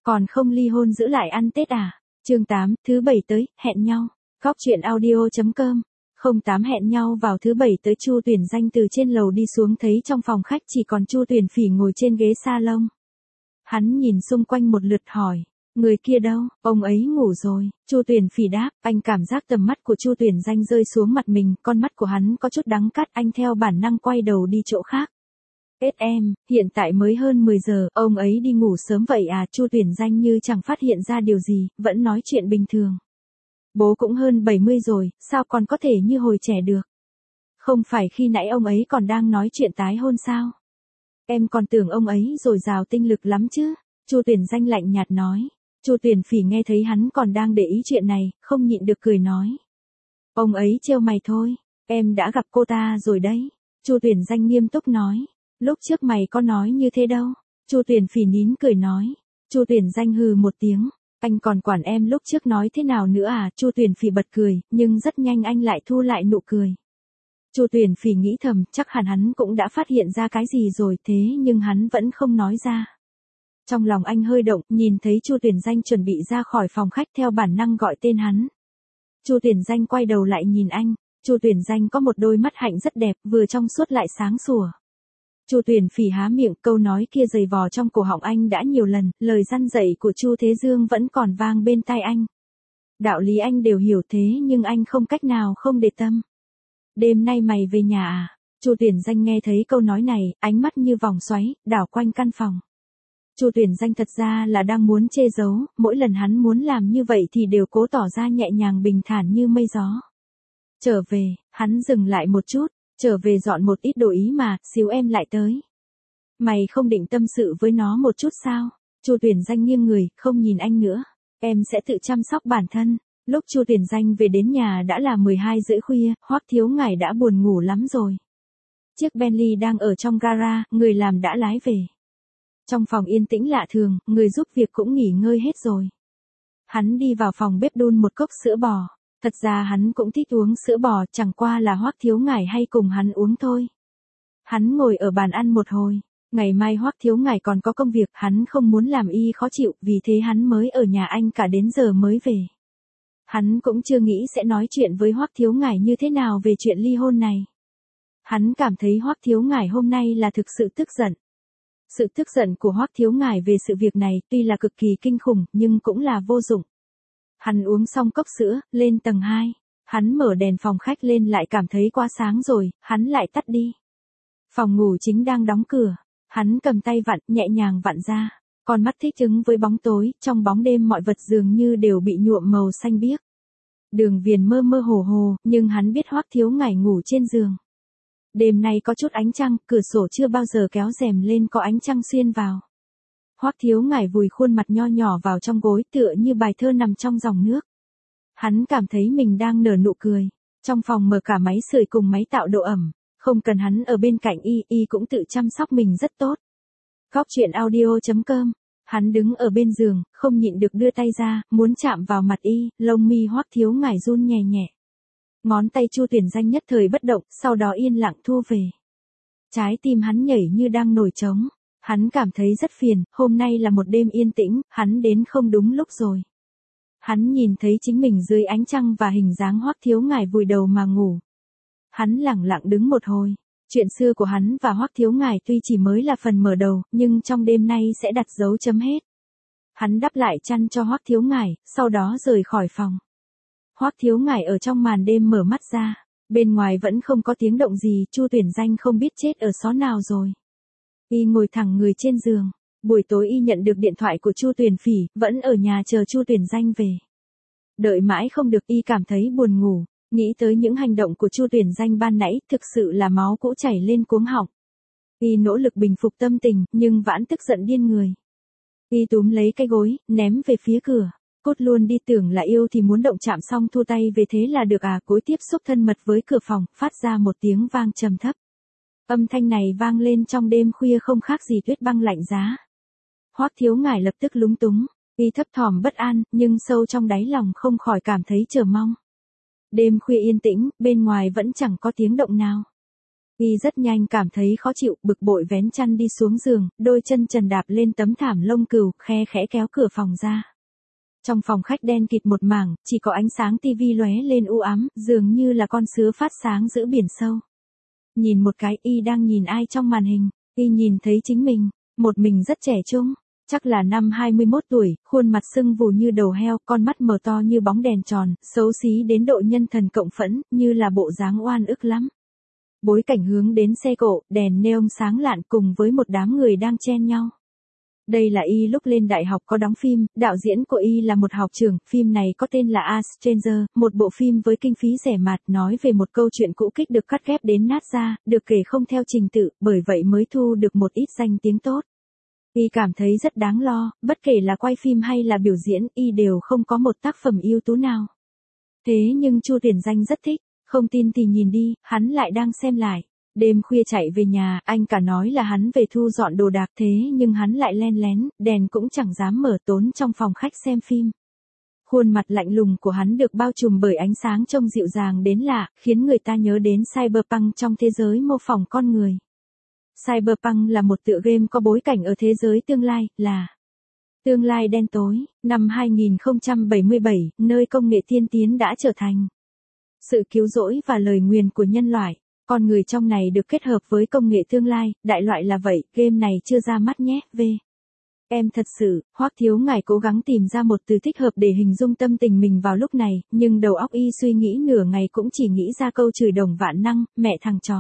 Còn không ly hôn giữ lại ăn Tết à? Chương 8, thứ 7 tới, hẹn nhau. Góc chuyện audio.com 08 hẹn nhau vào thứ 7 tới. Chu Tuyển Danh từ trên lầu đi xuống thấy trong phòng khách chỉ còn Chu Tuyển Phỉ ngồi trên ghế salon. Hắn nhìn xung quanh một lượt hỏi, người kia đâu? Ông ấy ngủ rồi. Chu Tuyển Phỉ đáp. Anh cảm giác tầm mắt của Chu Tuyển Danh rơi xuống mặt mình, con mắt của hắn có chút đắng cắt, anh theo bản năng quay đầu đi chỗ khác. Em, hiện tại mới hơn 10 giờ, ông ấy đi ngủ sớm vậy à? Chu Tuyển Danh như chẳng phát hiện ra điều gì, vẫn nói chuyện bình thường. Bố cũng hơn 70 rồi, sao còn có thể như hồi trẻ được? Không phải khi nãy ông ấy còn đang nói chuyện tái hôn sao? Em còn tưởng ông ấy dồi dào tinh lực lắm chứ. Chu Tuyển Danh lạnh nhạt nói. Chu Tuyển Phỉ nghe thấy hắn còn đang để ý chuyện này, không nhịn được cười nói. Ông ấy trêu mày thôi, em đã gặp cô ta rồi đấy. Chu Tuyển Danh nghiêm túc nói. Lúc trước mày có nói như thế đâu. Chu Tuyển Phỉ nín cười nói. Chu Tuyển Danh hừ một tiếng. Anh còn quản em lúc trước nói thế nào nữa à? Chu Tuyển Phỉ bật cười, nhưng rất nhanh anh lại thu lại nụ cười. Chu Tuyển Phỉ nghĩ thầm, chắc hẳn hắn cũng đã phát hiện ra cái gì rồi, thế nhưng hắn vẫn không nói ra. Trong lòng anh hơi động, nhìn thấy Chu Tuyển Danh chuẩn bị ra khỏi phòng khách, theo bản năng gọi tên hắn. Chu Tuyển Danh quay đầu lại nhìn anh. Chu Tuyển Danh có một đôi mắt hạnh rất đẹp, vừa trong suốt lại sáng sủa. Chu Tuyển Phỉ há miệng, câu nói kia giày vò trong cổ họng anh đã nhiều lần, lời răn dạy của Chu Thế Dương vẫn còn vang bên tai anh. Đạo lý anh đều hiểu, thế nhưng anh không cách nào không để tâm. Đêm nay mày về nhà à? Chu Tuyển Danh nghe thấy câu nói này, ánh mắt như vòng xoáy, đảo quanh căn phòng. Chu Tuyển Danh thật ra là đang muốn chê giấu, mỗi lần hắn muốn làm như vậy thì đều cố tỏ ra nhẹ nhàng bình thản như mây gió. Trở về, hắn dừng lại một chút, trở về dọn một ít đồ ý mà, xíu em lại tới. Mày không định tâm sự với nó một chút sao? Chu Tuyển Danh nghiêng người, không nhìn anh nữa. Em sẽ tự chăm sóc bản thân. Lúc Chu Tuyển Danh về đến nhà đã là 12 rưỡi khuya, Hoắc Thiếu Ngải đã buồn ngủ lắm rồi. Chiếc Bentley đang ở trong gara, người làm đã lái về. Trong phòng yên tĩnh lạ thường, người giúp việc cũng nghỉ ngơi hết rồi. Hắn đi vào phòng bếp đun một cốc sữa bò. Thật ra hắn cũng thích uống sữa bò, chẳng qua là Hoắc Thiếu Ngải hay cùng hắn uống thôi. Hắn ngồi ở bàn ăn một hồi. Ngày mai Hoắc Thiếu Ngải còn có công việc, hắn không muốn làm y khó chịu, vì thế hắn mới ở nhà anh cả đến giờ mới về. Hắn cũng chưa nghĩ sẽ nói chuyện với Hoắc Thiếu Ngải như thế nào về chuyện ly hôn này. Hắn cảm thấy Hoắc Thiếu Ngải hôm nay là thực sự tức giận. Sự tức giận của Hoắc Thiếu Ngải về sự việc này tuy là cực kỳ kinh khủng, nhưng cũng là vô dụng. Hắn uống xong cốc sữa, lên tầng 2. Hắn mở đèn phòng khách lên, lại cảm thấy quá sáng rồi, hắn lại tắt đi. Phòng ngủ chính đang đóng cửa. Hắn cầm tay vặn, nhẹ nhàng vặn ra. Con mắt thích ứng với bóng tối, trong bóng đêm mọi vật dường như đều bị nhuộm màu xanh biếc. Đường viền mơ mơ hồ hồ, nhưng hắn biết Hoắc Thiếu Ngải ngủ trên giường. Đêm nay có chút ánh trăng, cửa sổ chưa bao giờ kéo rèm lên, có ánh trăng xuyên vào. Hoắc Thiếu Ngải vùi khuôn mặt nho nhỏ vào trong gối, tựa như bài thơ nằm trong dòng nước. Hắn cảm thấy mình đang nở nụ cười. Trong phòng mở cả máy sưởi cùng máy tạo độ ẩm. Không cần hắn ở bên cạnh y cũng tự chăm sóc mình rất tốt. Góc chuyện audio.com. Hắn đứng ở bên giường, không nhịn được đưa tay ra, muốn chạm vào mặt y, lông mi Hoắc Thiếu Ngải run nhẹ nhẹ. Ngón tay Chu Tuyển Danh nhất thời bất động, sau đó yên lặng thu về. Trái tim hắn nhảy như đang nổi trống. Hắn cảm thấy rất phiền, hôm nay là một đêm yên tĩnh, hắn đến không đúng lúc rồi. Hắn nhìn thấy chính mình dưới ánh trăng và hình dáng Hoắc Thiếu Ngải vùi đầu mà ngủ. Hắn lẳng lặng đứng một hồi. Chuyện xưa của hắn và Hoắc Thiếu Ngải tuy chỉ mới là phần mở đầu, nhưng trong đêm nay sẽ đặt dấu chấm hết. Hắn đắp lại chăn cho Hoắc Thiếu Ngải, sau đó rời khỏi phòng. Hoắc Thiếu Ngải ở trong màn đêm mở mắt ra. Bên ngoài vẫn không có tiếng động gì, Chu Tuyển Danh không biết chết ở xó nào rồi. Y ngồi thẳng người trên giường. Buổi tối y nhận được điện thoại của Chu Tuyển Phỉ, vẫn ở nhà chờ Chu Tuyển Danh về. Đợi mãi không được, y cảm thấy buồn ngủ. Nghĩ tới những hành động của Chu Tuyển Danh ban nãy, thực sự là máu cũ chảy lên cuống họng. Y nỗ lực bình phục tâm tình, nhưng vẫn tức giận điên người. Y túm lấy cái gối, ném về phía cửa. Cốt luôn đi, tưởng là yêu thì muốn động chạm xong thu tay về thế là được à? Cối tiếp xúc thân mật với cửa phòng, phát ra một tiếng vang trầm thấp. Âm thanh này vang lên trong đêm khuya không khác gì tuyết băng lạnh giá. Hoắc Thiếu Ngải lập tức lúng túng. Y thấp thỏm bất an, nhưng sâu trong đáy lòng không khỏi cảm thấy chờ mong. Đêm khuya yên tĩnh, bên ngoài vẫn chẳng có tiếng động nào. Y rất nhanh cảm thấy khó chịu, bực bội vén chăn đi xuống giường, đôi chân trần đạp lên tấm thảm lông cừu, khe khẽ kéo cửa phòng ra. Trong phòng khách đen kịt một mảng, chỉ có ánh sáng tivi lóe lên u ám, dường như là con sứa phát sáng giữa biển sâu. Nhìn một cái, Y đang nhìn ai trong màn hình, Y nhìn thấy chính mình, một mình rất trẻ trung, chắc là năm 21 tuổi, khuôn mặt sưng vù như đầu heo, con mắt mở to như bóng đèn tròn, xấu xí đến độ nhân thần cộng phẫn, như là bộ dáng oan ức lắm. Bối cảnh hướng đến xe cộ, đèn neon sáng lạn cùng với một đám người đang chen nhau. Đây là Y lúc lên đại học có đóng phim, đạo diễn của Y là một học trưởng, phim này có tên là A Stranger, một bộ phim với kinh phí rẻ mạt nói về một câu chuyện cũ kích được cắt ghép đến nát ra, được kể không theo trình tự, bởi vậy mới thu được một ít danh tiếng tốt. Y cảm thấy rất đáng lo, bất kể là quay phim hay là biểu diễn, Y đều không có một tác phẩm ưu tú nào. Thế nhưng Chu Tuyển Danh rất thích, không tin thì nhìn đi, hắn lại đang xem lại. Đêm khuya chạy về nhà, anh cả nói là hắn về thu dọn đồ đạc thế nhưng hắn lại len lén, đèn cũng chẳng dám mở tốn trong phòng khách xem phim. Khuôn mặt lạnh lùng của hắn được bao trùm bởi ánh sáng trông dịu dàng đến lạ, khiến người ta nhớ đến Cyberpunk trong thế giới mô phỏng con người. Cyberpunk là một tựa game có bối cảnh ở thế giới tương lai, là tương lai đen tối, năm 2077, nơi công nghệ tiên tiến đã trở thành sự cứu rỗi và lời nguyền của nhân loại. Con người trong này được kết hợp với công nghệ tương lai, đại loại là vậy, game này chưa ra mắt nhé, Em thật sự, Hoắc Thiếu Ngải cố gắng tìm ra một từ thích hợp để hình dung tâm tình mình vào lúc này, nhưng đầu óc Y suy nghĩ nửa ngày cũng chỉ nghĩ ra câu chửi đồng vạn năng, mẹ thằng chó.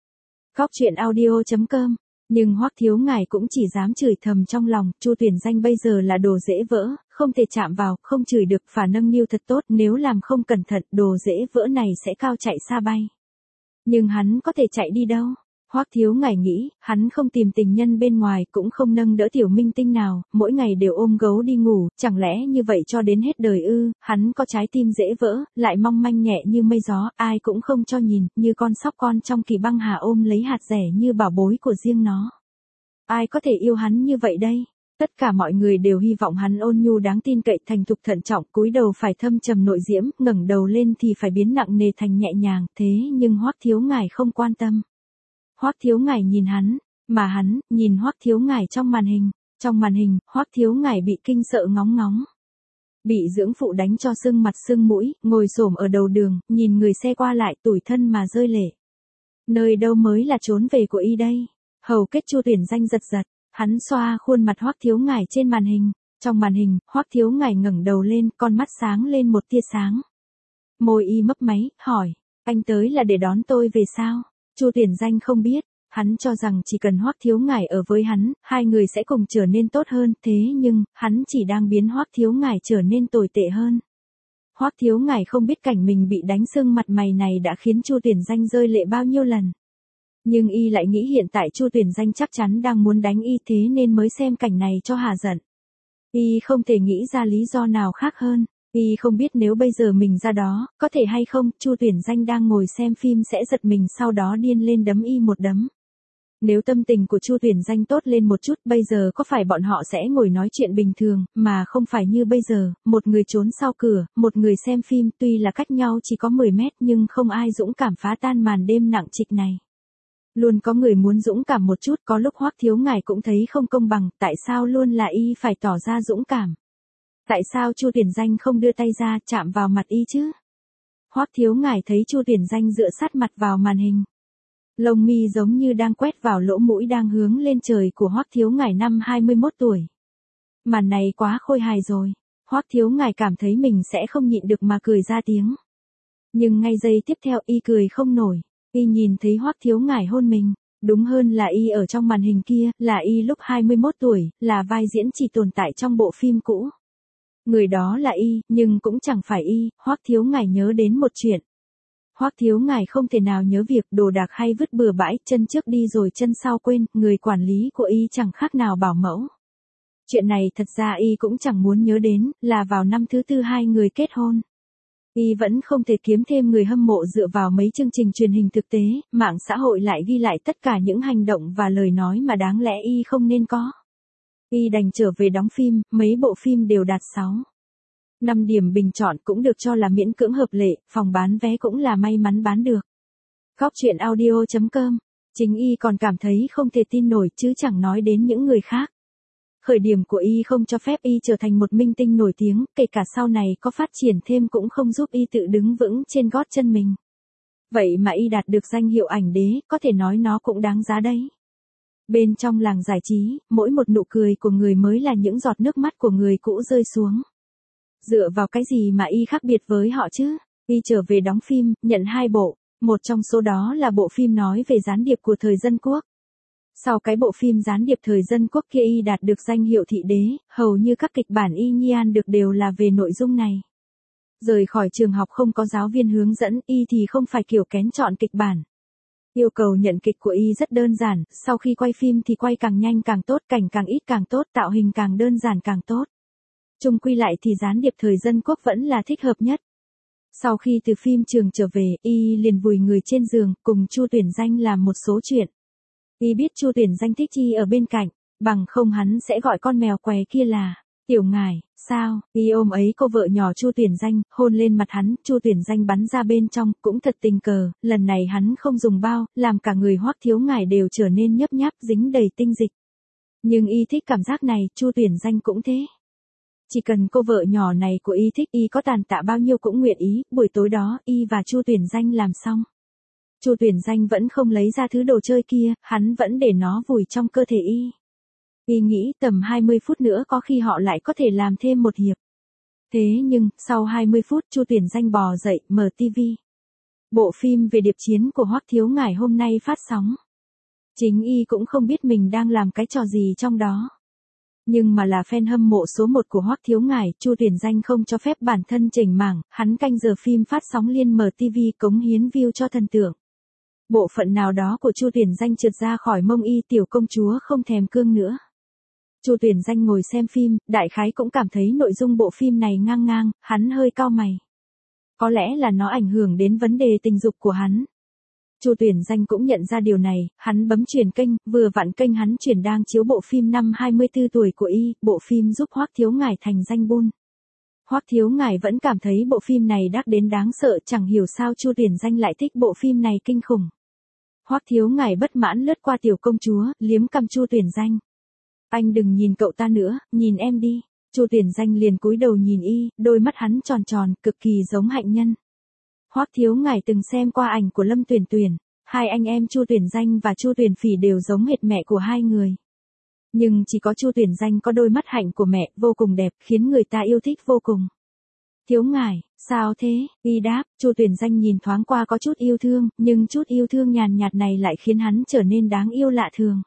Góc truyện audio.com. Nhưng Hoắc Thiếu Ngải cũng chỉ dám chửi thầm trong lòng, Chu Tuyển Danh bây giờ là đồ dễ vỡ, không thể chạm vào, không chửi được, phải nâng niu thật tốt, nếu làm không cẩn thận, đồ dễ vỡ này sẽ cao chạy xa bay. Nhưng hắn có thể chạy đi đâu? Hoắc Thiếu Ngải nghĩ, hắn không tìm tình nhân bên ngoài, cũng không nâng đỡ tiểu minh tinh nào, mỗi ngày đều ôm gấu đi ngủ, chẳng lẽ như vậy cho đến hết đời ư? Hắn có trái tim dễ vỡ, lại mong manh nhẹ như mây gió, ai cũng không cho nhìn, như con sóc con trong Kỳ Băng Hà ôm lấy hạt rẻ như bảo bối của riêng nó. Ai có thể yêu hắn như vậy đây? Tất cả mọi người đều hy vọng hắn ôn nhu đáng tin cậy, thành thục thận trọng, cúi đầu phải thâm trầm nội diễm, ngẩng đầu lên thì phải biến nặng nề thành nhẹ nhàng, thế nhưng Hoắc Thiếu Ngải không quan tâm. Hoắc Thiếu Ngải nhìn hắn, mà hắn nhìn Hoắc Thiếu Ngải trong màn hình. Trong màn hình, Hoắc Thiếu Ngải bị kinh sợ ngóng ngóng. Bị dưỡng phụ đánh cho sưng mặt sưng mũi, ngồi xổm ở đầu đường, nhìn người xe qua lại, tủi thân mà rơi lệ. Nơi đâu mới là trốn về của Y đây? Hầu kết Chu Tuyển Danh giật giật, hắn xoa khuôn mặt Hoắc Thiếu Ngải trên màn hình. Trong màn hình, Hoắc Thiếu Ngải ngẩng đầu lên, con mắt sáng lên một tia sáng. Môi Y mấp máy, hỏi, anh tới là để đón tôi về sao? Chu Tuyển Danh không biết, hắn cho rằng chỉ cần Hoắc Thiếu Ngải ở với hắn, hai người sẽ cùng trở nên tốt hơn, thế nhưng, hắn chỉ đang biến Hoắc Thiếu Ngải trở nên tồi tệ hơn. Hoắc Thiếu Ngải không biết cảnh mình bị đánh sưng mặt mày này đã khiến Chu Tuyển Danh rơi lệ bao nhiêu lần. Nhưng Y lại nghĩ hiện tại Chu Tuyển Danh chắc chắn đang muốn đánh Y, thế nên mới xem cảnh này cho hả giận. Y không thể nghĩ ra lý do nào khác hơn. Y không biết nếu bây giờ mình ra đó, có thể hay không, Chu Tuyển Danh đang ngồi xem phim sẽ giật mình sau đó điên lên đấm Y một đấm. Nếu tâm tình của Chu Tuyển Danh tốt lên một chút, bây giờ có phải bọn họ sẽ ngồi nói chuyện bình thường, mà không phải như bây giờ, một người trốn sau cửa, một người xem phim, tuy là cách nhau chỉ có 10 mét nhưng không ai dũng cảm phá tan màn đêm nặng trịch này. Luôn có người muốn dũng cảm một chút, có lúc Hoắc Thiếu Ngải cũng thấy không công bằng, tại sao luôn là Y phải tỏ ra dũng cảm? Tại sao Chu Tuyển Danh không đưa tay ra chạm vào mặt Y chứ? Hoắc Thiếu Ngải thấy Chu Tuyển Danh dựa sát mặt vào màn hình. Lông mi giống như đang quét vào lỗ mũi đang hướng lên trời của Hoắc Thiếu Ngải năm 21 tuổi. Màn này quá khôi hài rồi. Hoắc Thiếu Ngải cảm thấy mình sẽ không nhịn được mà cười ra tiếng. Nhưng ngay giây tiếp theo Y cười không nổi. Y nhìn thấy Hoắc Thiếu Ngải hôn mình. Đúng hơn là Y ở trong màn hình kia, là Y lúc 21 tuổi, là vai diễn chỉ tồn tại trong bộ phim cũ. Người đó là Y, nhưng cũng chẳng phải Y. Hoắc Thiếu Ngải nhớ đến một chuyện. Hoắc Thiếu Ngải không thể nào nhớ việc đồ đạc hay vứt bừa bãi, chân trước đi rồi chân sau quên, người quản lý của Y chẳng khác nào bảo mẫu. Chuyện này thật ra Y cũng chẳng muốn nhớ đến, là vào năm thứ tư hai người kết hôn. Y vẫn không thể kiếm thêm người hâm mộ dựa vào mấy chương trình truyền hình thực tế, mạng xã hội lại ghi lại tất cả những hành động và lời nói mà đáng lẽ Y không nên có. Y đành trở về đóng phim, mấy bộ phim đều đạt 5 điểm bình chọn cũng được cho là miễn cưỡng hợp lệ, phòng bán vé cũng là may mắn bán được. Góc truyện audio.com Chính y còn cảm thấy không thể tin nổi chứ chẳng nói đến những người khác. Khởi điểm của y không cho phép y trở thành một minh tinh nổi tiếng, kể cả sau này có phát triển thêm cũng không giúp y tự đứng vững trên gót chân mình. Vậy mà y đạt được danh hiệu ảnh đế, có thể nói nó cũng đáng giá đấy. Bên trong làng giải trí, mỗi một nụ cười của người mới là những giọt nước mắt của người cũ rơi xuống. Dựa vào cái gì mà y khác biệt với họ chứ? Y trở về đóng phim, nhận 2 bộ, một trong số đó là bộ phim nói về gián điệp của thời dân quốc. Sau cái bộ phim gián điệp thời dân quốc kia y đạt được danh hiệu thị đế, hầu như các kịch bản y nhan được đều là về nội dung này. Rời khỏi trường học không có giáo viên hướng dẫn, y thì không phải kiểu kén chọn kịch bản. Yêu cầu nhận kịch của y rất đơn giản, sau khi quay phim thì quay càng nhanh càng tốt, cảnh càng ít càng tốt, tạo hình càng đơn giản càng tốt. Chung quy lại thì gián điệp thời dân quốc vẫn là thích hợp nhất. Sau khi từ phim trường trở về, y liền vùi người trên giường, cùng Chu Tuyển Danh làm một số chuyện. Y biết Chu Tuyển Danh thích y ở bên cạnh, bằng không hắn sẽ gọi con mèo què kia là Tiểu Ngải. Sao? Y ôm ấy cô vợ nhỏ Chu Tuyển Danh, hôn lên mặt hắn, Chu Tuyển Danh bắn ra bên trong, cũng thật tình cờ, lần này hắn không dùng bao, làm cả người Hoắc Thiếu Ngải đều trở nên nhấp nháp, dính đầy tinh dịch. Nhưng y thích cảm giác này, Chu Tuyển Danh cũng thế. Chỉ cần cô vợ nhỏ này của y thích, y có tàn tạ bao nhiêu cũng nguyện ý. Buổi tối đó, y và Chu Tuyển Danh làm xong. Chu Tuyển Danh vẫn không lấy ra thứ đồ chơi kia, hắn vẫn để nó vùi trong cơ thể y. Y nghĩ tầm 20 phút nữa có khi họ lại có thể làm thêm một hiệp. Thế nhưng, sau 20 phút Chu Tuyển Danh bò dậy, mở tivi. Bộ phim về điệp chiến của Hoắc Thiếu Ngải hôm nay phát sóng. Chính y cũng không biết mình đang làm cái trò gì trong đó. Nhưng mà là fan hâm mộ số 1 của Hoắc Thiếu Ngải, Chu Tuyển Danh không cho phép bản thân chểnh mảng, hắn canh giờ phim phát sóng liên mở TV cống hiến view cho thần tượng. Bộ phận nào đó của Chu Tuyển Danh trượt ra khỏi mông y, tiểu công chúa không thèm cương nữa. Chu Tuyển Danh ngồi xem phim, đại khái cũng cảm thấy nội dung bộ phim này ngang ngang, hắn hơi cau mày. Có lẽ là nó ảnh hưởng đến vấn đề tình dục của hắn. Chu Tuyển Danh cũng nhận ra điều này, hắn bấm chuyển kênh, vừa vặn kênh hắn chuyển đang chiếu bộ phim năm 24 tuổi của y, bộ phim giúp Hoắc Thiếu Ngải thành danh bun. Hoắc Thiếu Ngải vẫn cảm thấy bộ phim này đắt đến đáng sợ, chẳng hiểu sao Chu Tuyển Danh lại thích bộ phim này kinh khủng. Hoắc Thiếu Ngải bất mãn lướt qua tiểu công chúa, liếm cằm Chu Tuyển Danh. Anh đừng nhìn cậu ta nữa, nhìn em đi. Chu Tuyển Danh liền cúi đầu nhìn y, đôi mắt hắn tròn tròn, cực kỳ giống hạnh nhân. Hoắc Thiếu Ngải từng xem qua ảnh của Lâm Tuyển Tuyển, hai anh em Chu Tuyển Danh và Chu Tuyển Phỉ đều giống hệt mẹ của hai người. Nhưng chỉ có Chu Tuyển Danh có đôi mắt hạnh của mẹ, vô cùng đẹp, khiến người ta yêu thích vô cùng. Thiếu Ngải, sao thế? Y đáp, Chu Tuyển Danh nhìn thoáng qua có chút yêu thương, nhưng chút yêu thương nhàn nhạt này lại khiến hắn trở nên đáng yêu lạ thường.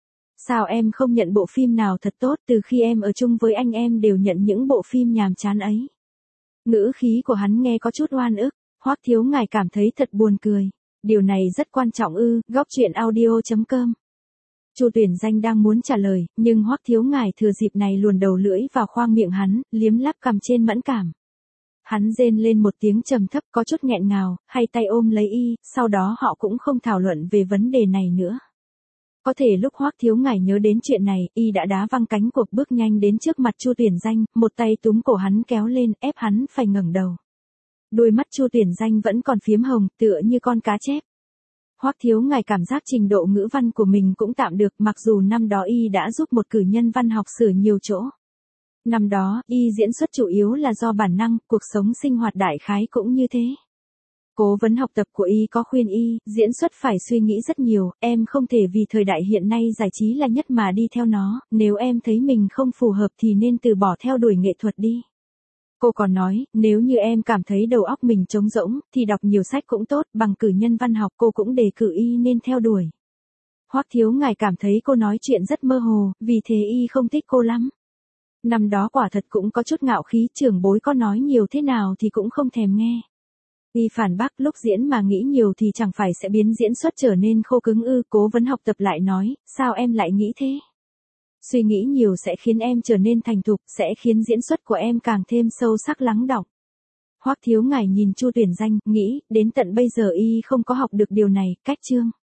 Sao em không nhận bộ phim nào thật tốt, từ khi em ở chung với anh em đều nhận những bộ phim nhàm chán ấy. Ngữ khí của hắn nghe có chút oan ức, Hoắc Thiếu Ngải cảm thấy thật buồn cười. Điều này rất quan trọng ư, góc truyện audio.com. Chu Tuyển Danh đang muốn trả lời, nhưng Hoắc Thiếu Ngải thừa dịp này luồn đầu lưỡi vào khoang miệng hắn, liếm láp cằm trên mẫn cảm. Hắn rên lên một tiếng trầm thấp có chút nghẹn ngào, hay tay ôm lấy y, sau đó họ cũng không thảo luận về vấn đề này nữa. Có thể lúc Hoắc Thiếu Ngải nhớ đến chuyện này, y đã đá văng cánh cuộc bước nhanh đến trước mặt Chu Tuyển Danh, một tay túm cổ hắn kéo lên, ép hắn phải ngẩng đầu. Đôi mắt Chu Tuyển Danh vẫn còn phiếm hồng, tựa như con cá chép. Hoắc Thiếu Ngải cảm giác trình độ ngữ văn của mình cũng tạm được, mặc dù năm đó y đã giúp một cử nhân văn học sửa nhiều chỗ. Năm đó, y diễn xuất chủ yếu là do bản năng, cuộc sống sinh hoạt đại khái cũng như thế. Cố vấn học tập của y có khuyên y, diễn xuất phải suy nghĩ rất nhiều, em không thể vì thời đại hiện nay giải trí là nhất mà đi theo nó, nếu em thấy mình không phù hợp thì nên từ bỏ theo đuổi nghệ thuật đi. Cô còn nói, nếu như em cảm thấy đầu óc mình trống rỗng, thì đọc nhiều sách cũng tốt, bằng cử nhân văn học cô cũng đề cử y nên theo đuổi. Hoắc Thiếu Ngải cảm thấy cô nói chuyện rất mơ hồ, vì thế y không thích cô lắm. Năm đó quả thật cũng có chút ngạo khí, trưởng bối có nói nhiều thế nào thì cũng không thèm nghe. Y phản bác, lúc diễn mà nghĩ nhiều thì chẳng phải sẽ biến diễn xuất trở nên khô cứng ư? Cố vấn học tập lại nói, sao em lại nghĩ thế? Suy nghĩ nhiều sẽ khiến em trở nên thành thục, sẽ khiến diễn xuất của em càng thêm sâu sắc lắng đọng. Hoắc Thiếu Ngải nhìn Chu Tuyển Danh, nghĩ, đến tận bây giờ y không có học được điều này, cách chương.